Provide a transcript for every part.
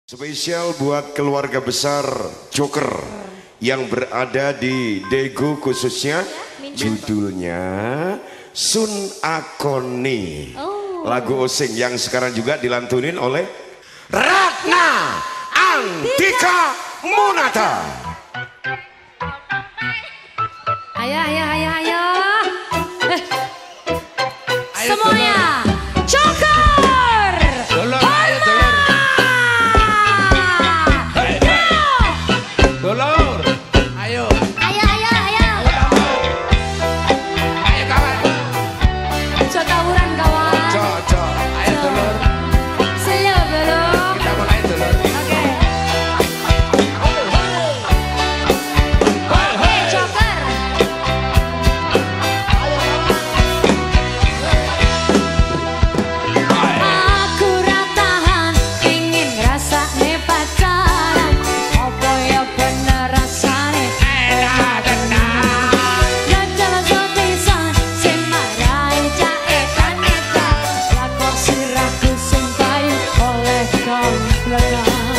Spesial buat keluarga besar Joker yang berada di Daegu khususnya, judulnya Sun Akoni. Lagu osing yang sekarang juga dilantunin oleh Ratna Antika Monata. Ayo. Semuanya Joker. Dolor, ayo. Ayo kawan. Cok tawuran kawan. Cok, ayo dolor. Slow dulu. Kita mulai dolor. Oke. Oke Joker. Aku ra tahan ingin ngrasakne pacaran. Apa ya bener rasane enak tenan. Jajal sepisan sing marai caekan edan. Lakok sirahku sing payu oleh komplekan.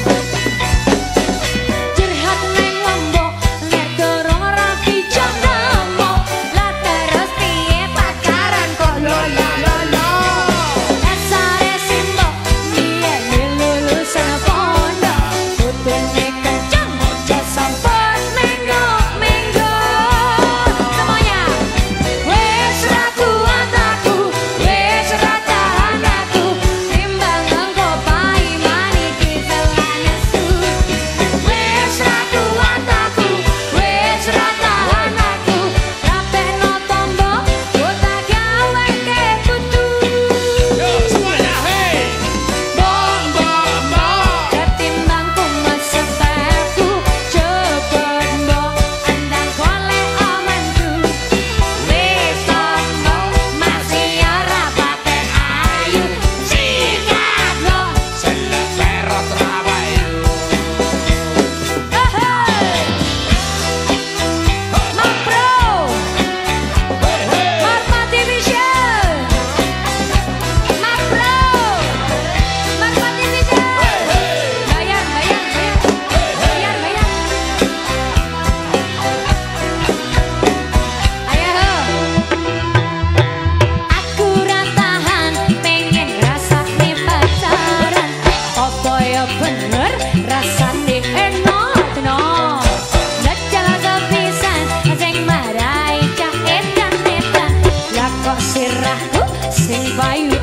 Curhat neng lombok nek dorong rapi jam namo. Lah terus piye pacaran kok lolo. Dasare simbok biyen lulusan pondok. Putune kenceng aja sampet minggu. Semuanya wis ra kuat aku, wis ra tahan aku. Timbang engko paimani kifelan nesu. Wis ra kuat aku, wis ra tahan aku. Rapeno tombo kota gawe ke putu. Yo semuanya, hey. Bom. Ketimbang kumas sepatu cepet mbok andang golek omanku. Wis tombo masih ora patek ayu. Sikat lo Selek perot rawayu. Makro Marpati Vision Makro Marpati Vision Bayar Ayo aku ra tahan pengen rasane pacaran. Apa ya bener rasane enak tenan. Jajal sepisan sing marai cah edan. Lah kok sirahku sing payu